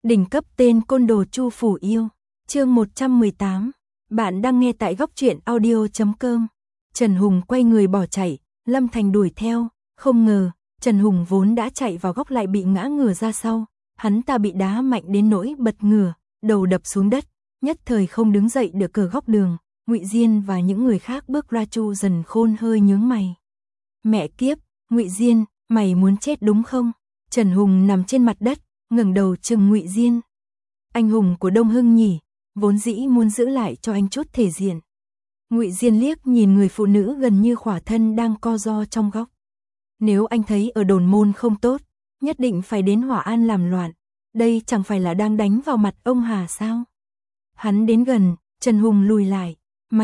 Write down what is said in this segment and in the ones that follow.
Đỉnh cấp tên côn đồ Chu Phủ Yêu. Chương 118. Bạn đang nghe tại góc truyện audio.com. Trần Hùng quay người bỏ chạy, Lâm Thành đuổi theo, không ngờ, Trần Hùng vốn đã chạy vào góc lại bị ngã ngửa ra sau, hắn ta bị đá mạnh đến nỗi bật ngửa, đầu đập xuống đất, nhất thời không đứng dậy được cửa góc đường. Ngụy Diên và những người khác bước ra. Chu Dần Khôn hơi nhướng mày. Mẹ kiếp, Ngụy Diên, mày muốn chết đúng không? Trần Hùng nằm trên mặt đất, ngẩng đầu trừng Ngụy Diên. Anh hùng của Đông Hưng nhỉ, vốn dĩ muốn giữ lại cho anh chút thể diện. Ngụy Diên liếc nhìn người phụ nữ gần như khỏa thân đang co ro trong góc. Nếu anh thấy ở Đồn Môn không tốt, nhất định phải đến Hỏa An làm loạn, đây chẳng phải là đang đánh vào mặt ông Hà sao? Hắn đến gần, Trần Hùng lùi lại.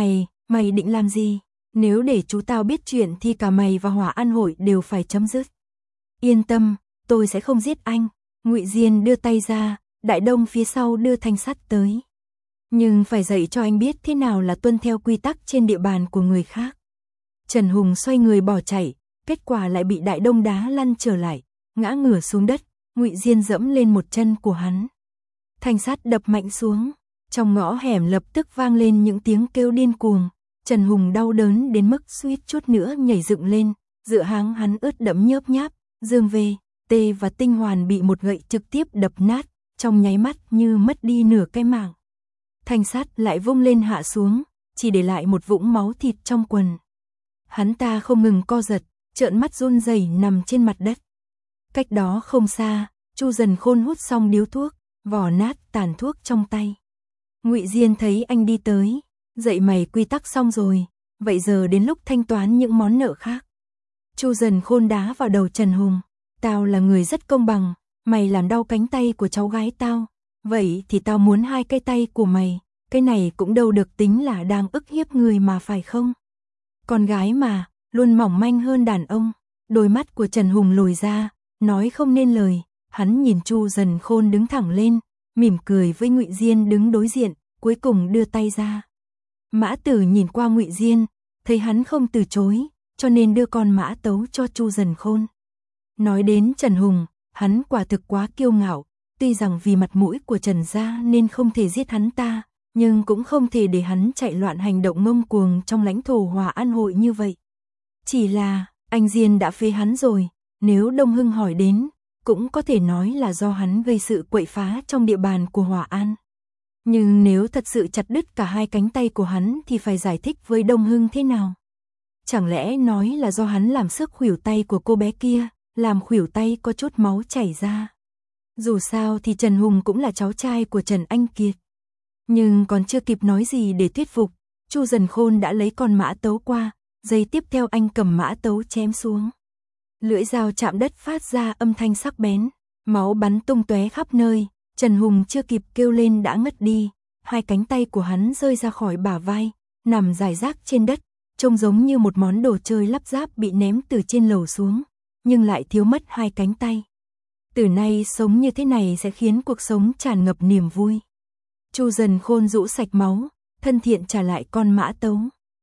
Mày định làm gì? Nếu để chú tao biết chuyện thì cả mày và Hỏa An hội đều phải chấm dứt. Yên tâm, tôi sẽ không giết anh. Ngụy Diên đưa tay ra, Đại Đông phía sau đưa thanh sắt tới. Nhưng phải dạy cho anh biết thế nào là tuân theo quy tắc trên địa bàn của người khác. Trần Hùng xoay người bỏ chạy, kết quả lại bị Đại Đông đá lăn trở lại, ngã ngửa xuống đất. Ngụy Diên dẫm lên một chân của hắn. Thanh sắt đập mạnh xuống, trong ngõ hẻm lập tức vang lên những tiếng kêu điên cuồng. Trần Hùng đau đớn đến mức suýt chút nữa nhảy dựng lên, giữa háng hắn ướt đẫm nhớp nháp. Dương về, Tê và Tinh Hoàn bị một gậy trực tiếp đập nát, trong nháy mắt như mất đi nửa cái mạng. Thanh sắt lại vung lên hạ xuống, chỉ để lại một vũng máu thịt trong quần. Hắn ta không ngừng co giật, trợn mắt run rẩy nằm trên mặt đất. Cách đó không xa, Chu Dần Khôn hút xong điếu thuốc, vò nát tàn thuốc trong tay. Ngụy Diên thấy anh đi tới, dạy mày quy tắc xong rồi, vậy giờ đến lúc thanh toán những món nợ khác. Chu Dần Khôn đá vào đầu Trần Hùng. Tao là người rất công bằng, mày làm đau cánh tay của cháu gái tao, vậy thì tao muốn hai cái tay của mày, cái này cũng đâu được tính là đang ức hiếp người mà phải không? Con gái mà, luôn mỏng manh hơn đàn ông. Đôi mắt của Trần Hùng lồi ra, nói không nên lời, hắn nhìn Chu Dần Khôn đứng thẳng lên, mỉm cười với Ngụy Diên đứng đối diện, cuối cùng đưa tay ra. Mã Tử nhìn qua Ngụy Diên, thấy hắn không từ chối, cho nên đưa con mã tấu cho Chu Dần Khôn. Nói đến Trần Hùng, hắn quả thực quá kiêu ngạo, tuy rằng vì mặt mũi của Trần gia nên không thể giết hắn ta, nhưng cũng không thể để hắn chạy loạn hành động ngông cuồng trong lãnh thổ Hòa An hội như vậy. Chỉ là, anh Diên đã phế hắn rồi, nếu Đông Hưng hỏi đến, cũng có thể nói là do hắn gây sự quậy phá trong địa bàn của Hòa An. Nhưng nếu thật sự chặt đứt cả hai cánh tay của hắn thì phải giải thích với Đông Hưng thế nào? Chẳng lẽ nói là do hắn làm sức khuỷu tay của cô bé kia, làm khuỷu tay có chút máu chảy ra. Dù sao thì Trần Hùng cũng là cháu trai của Trần Anh Kiệt. Nhưng còn chưa kịp nói gì để thuyết phục, Chu Dần Khôn đã lấy con mã tấu qua, giây tiếp theo anh cầm mã tấu chém xuống. Lưỡi dao chạm đất phát ra âm thanh sắc bén, máu bắn tung tóe khắp nơi, Trần Hùng chưa kịp kêu lên đã ngất đi, hai cánh tay của hắn rơi ra khỏi bả vai, nằm rải rác trên đất, trông giống như một món đồ chơi lắp ráp bị ném từ trên lầu xuống, nhưng lại thiếu mất hai cánh tay. Từ nay sống như thế này sẽ khiến cuộc sống tràn ngập niềm vui. Chu Dần Khôn rũ sạch máu, thân thiện trả lại con mã tấu.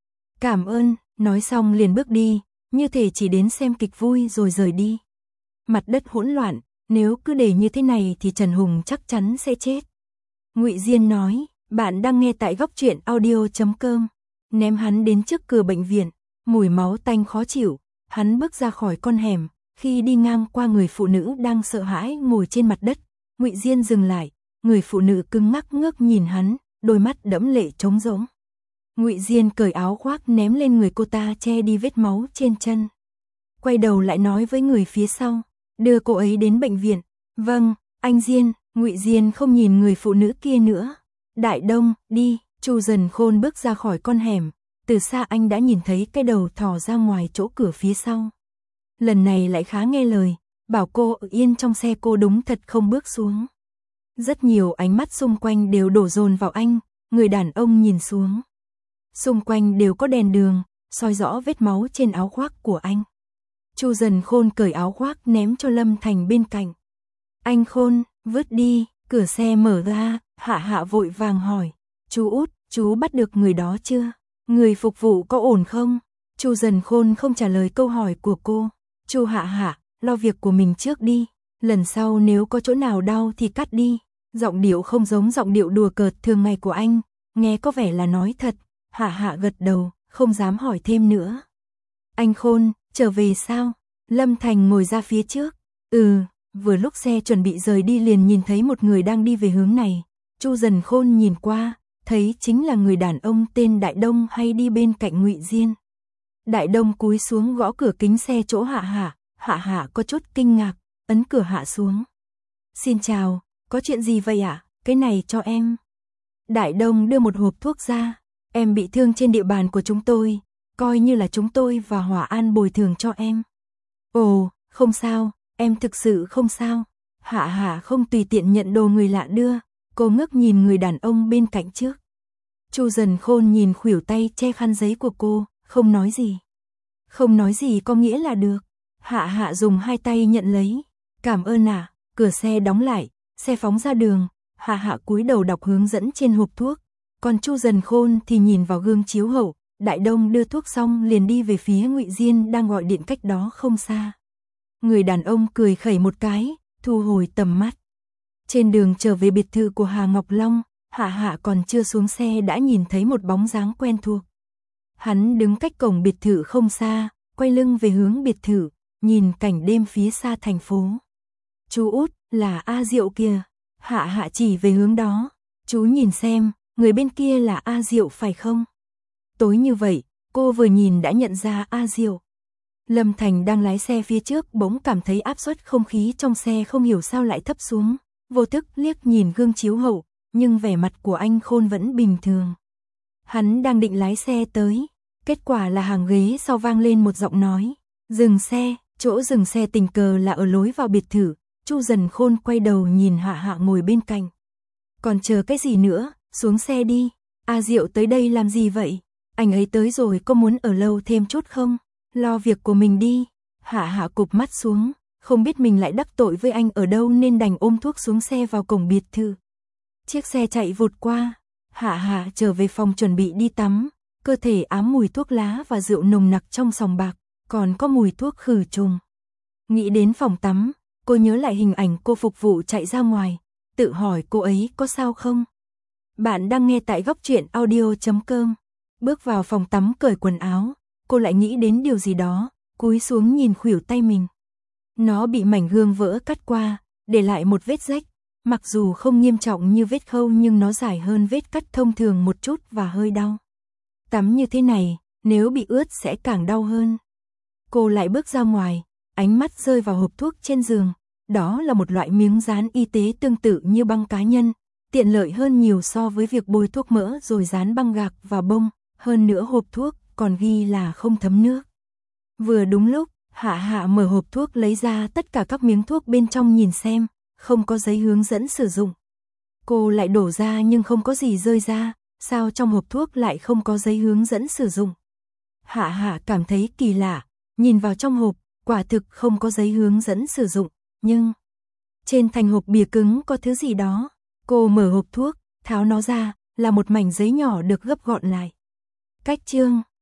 Cảm ơn, nói xong liền bước đi, như thể chỉ đến xem kịch vui rồi rời đi. Mặt đất hỗn loạn, nếu cứ để như thế này thì Trần Hùng chắc chắn sẽ chết. Ngụy Diên nói, bạn đang nghe tại góc truyện audio.com. Ném hắn đến trước cửa bệnh viện, mùi máu tanh khó chịu, hắn bước ra khỏi con hẻm, khi đi ngang qua người phụ nữ đang sợ hãi ngồi trên mặt đất, Ngụy Diên dừng lại, người phụ nữ cứng ngắc ngước nhìn hắn, đôi mắt đẫm lệ trống rỗng. Ngụy Diên cởi áo khoác ném lên người cô ta che đi vết máu trên chân. Quay đầu lại nói với người phía sau, đưa cô ấy đến bệnh viện. Vâng, anh Diên. Ngụy Diên không nhìn người phụ nữ kia nữa. Đại Đông, đi. Chu Dần Khôn bước ra khỏi con hẻm, từ xa anh đã nhìn thấy cái đầu thò ra ngoài chỗ cửa phía sau. Lần này lại khá nghe lời, bảo cô ở yên trong xe, cô đúng thật không bước xuống. Rất nhiều ánh mắt xung quanh đều đổ dồn vào anh, người đàn ông nhìn xuống. Xung quanh đều có đèn đường, soi rõ vết máu trên áo khoác của anh. Chu Dần Khôn cởi áo khoác ném cho Lâm Thành bên cạnh. Anh Khôn, vứt đi, cửa xe mở ra, Hạ vội vàng hỏi. Chú Út, chú bắt được người đó chưa? Người phục vụ có ổn không? Chu Dần Khôn không trả lời câu hỏi của cô. Chu Hạ, lo việc của mình trước đi. Lần sau nếu có chỗ nào đau thì cắt đi. Giọng điệu không giống giọng điệu đùa cợt thường ngày của anh, nghe có vẻ là nói thật. Hạ Hạ gật đầu, không dám hỏi thêm nữa. Anh Khôn, trở về sao? Lâm Thành ngồi ra phía trước. Vừa lúc xe chuẩn bị rời đi liền nhìn thấy một người đang đi về hướng này. Chu Dần Khôn nhìn qua, thấy chính là người đàn ông tên Đại Đông hay đi bên cạnh Ngụy Diên. Đại Đông cúi xuống gõ cửa kính xe chỗ Hạ Hạ, Hạ Hạ có chút kinh ngạc, ấn cửa hạ xuống. Xin chào, có chuyện gì vậy ạ? Cái này cho em. Đại Đông đưa một hộp thuốc ra, em bị thương trên địa bàn của chúng tôi, coi như là chúng tôi và Hòa An bồi thường cho em. Ồ, không sao, em thực sự không sao. Hạ Hạ không tùy tiện nhận đồ người lạ đưa, cô ngước nhìn người đàn ông bên cạnh trước. Chu Dần Khôn nhìn khuỷu tay che khăn giấy của cô, không nói gì. Không nói gì có nghĩa là được. Hạ Hạ dùng hai tay nhận lấy. Cảm ơn ạ. Cửa xe đóng lại, xe phóng ra đường. Hạ Hạ cúi đầu đọc hướng dẫn trên hộp thuốc. Còn Chu Dần Khôn thì nhìn vào gương chiếu hậu. Đại Đông đưa thuốc xong liền đi về phía Ngụy Diên đang gọi điện cách đó không xa. Người đàn ông cười khẩy một cái, thu hồi tầm mắt. Trên đường trở về biệt thự của Hà Ngọc Long, Hạ Hạ còn chưa xuống xe đã nhìn thấy một bóng dáng quen thuộc. Hắn đứng cách cổng biệt thự không xa, quay lưng về hướng biệt thự, nhìn cảnh đêm phía xa thành phố. Chú út, là A Diệu kìa. Hạ Hạ chỉ về hướng đó. Chú nhìn xem, người bên kia là A Diệu phải không? Tối như vậy, cô vừa nhìn đã nhận ra A Diệu. Lâm Thành đang lái xe phía trước bỗng cảm thấy áp suất không khí trong xe không hiểu sao lại thấp xuống. Vô thức liếc nhìn gương chiếu hậu, nhưng vẻ mặt của anh Khôn vẫn bình thường. Hắn đang định lái xe tới, kết quả là hàng ghế sau vang lên một giọng nói. Dừng xe, chỗ dừng xe tình cờ là ở lối vào biệt thự. Chu Dần Khôn quay đầu nhìn Hạ Hạ ngồi bên cạnh. Còn chờ cái gì nữa, xuống xe đi. A Diệu tới đây làm gì vậy? Anh ấy tới rồi có muốn ở lâu thêm chút không? Lo việc của mình đi. Hạ Hạ cụp mắt xuống, không biết mình lại đắc tội với anh ở đâu nên đành ôm thuốc xuống xe vào cổng biệt thự. Chiếc xe chạy vụt qua, Hạ Hạ trở về phòng chuẩn bị đi tắm, cơ thể ám mùi thuốc lá và rượu nồng nặc trong sòng bạc, còn có mùi thuốc khử trùng. Nghĩ đến phòng tắm, cô nhớ lại hình ảnh cô phục vụ chạy ra ngoài, tự hỏi cô ấy có sao không? Bạn đang nghe tại Góc Truyện Audio.com. Bước vào phòng tắm cởi quần áo, cô lại nghĩ đến điều gì đó, cúi xuống nhìn khuỷu tay mình. Nó bị mảnh gương vỡ cắt qua, để lại một vết rách, mặc dù không nghiêm trọng như vết khâu nhưng nó dài hơn vết cắt thông thường một chút và hơi đau. Tắm như thế này, nếu bị ướt sẽ càng đau hơn. Cô lại bước ra ngoài, ánh mắt rơi vào hộp thuốc trên giường, đó là một loại miếng dán y tế tương tự như băng cá nhân, tiện lợi hơn nhiều so với việc bôi thuốc mỡ rồi dán băng gạc và bông, hơn nữa hộp thuốc còn ghi là không thấm nước. Vừa đúng lúc, Hạ Hạ mở hộp thuốc lấy ra tất cả các miếng thuốc bên trong nhìn xem, không có giấy hướng dẫn sử dụng. Cô lại đổ ra nhưng không có gì rơi ra, sao trong hộp thuốc lại không có giấy hướng dẫn sử dụng? Hạ Hạ cảm thấy kỳ lạ, nhìn vào trong hộp, quả thực không có giấy hướng dẫn sử dụng, nhưng trên thành hộp bìa cứng có thứ gì đó. Cô mở hộp thuốc, tháo nó ra, là một mảnh giấy nhỏ được gấp gọn lại. Cách chương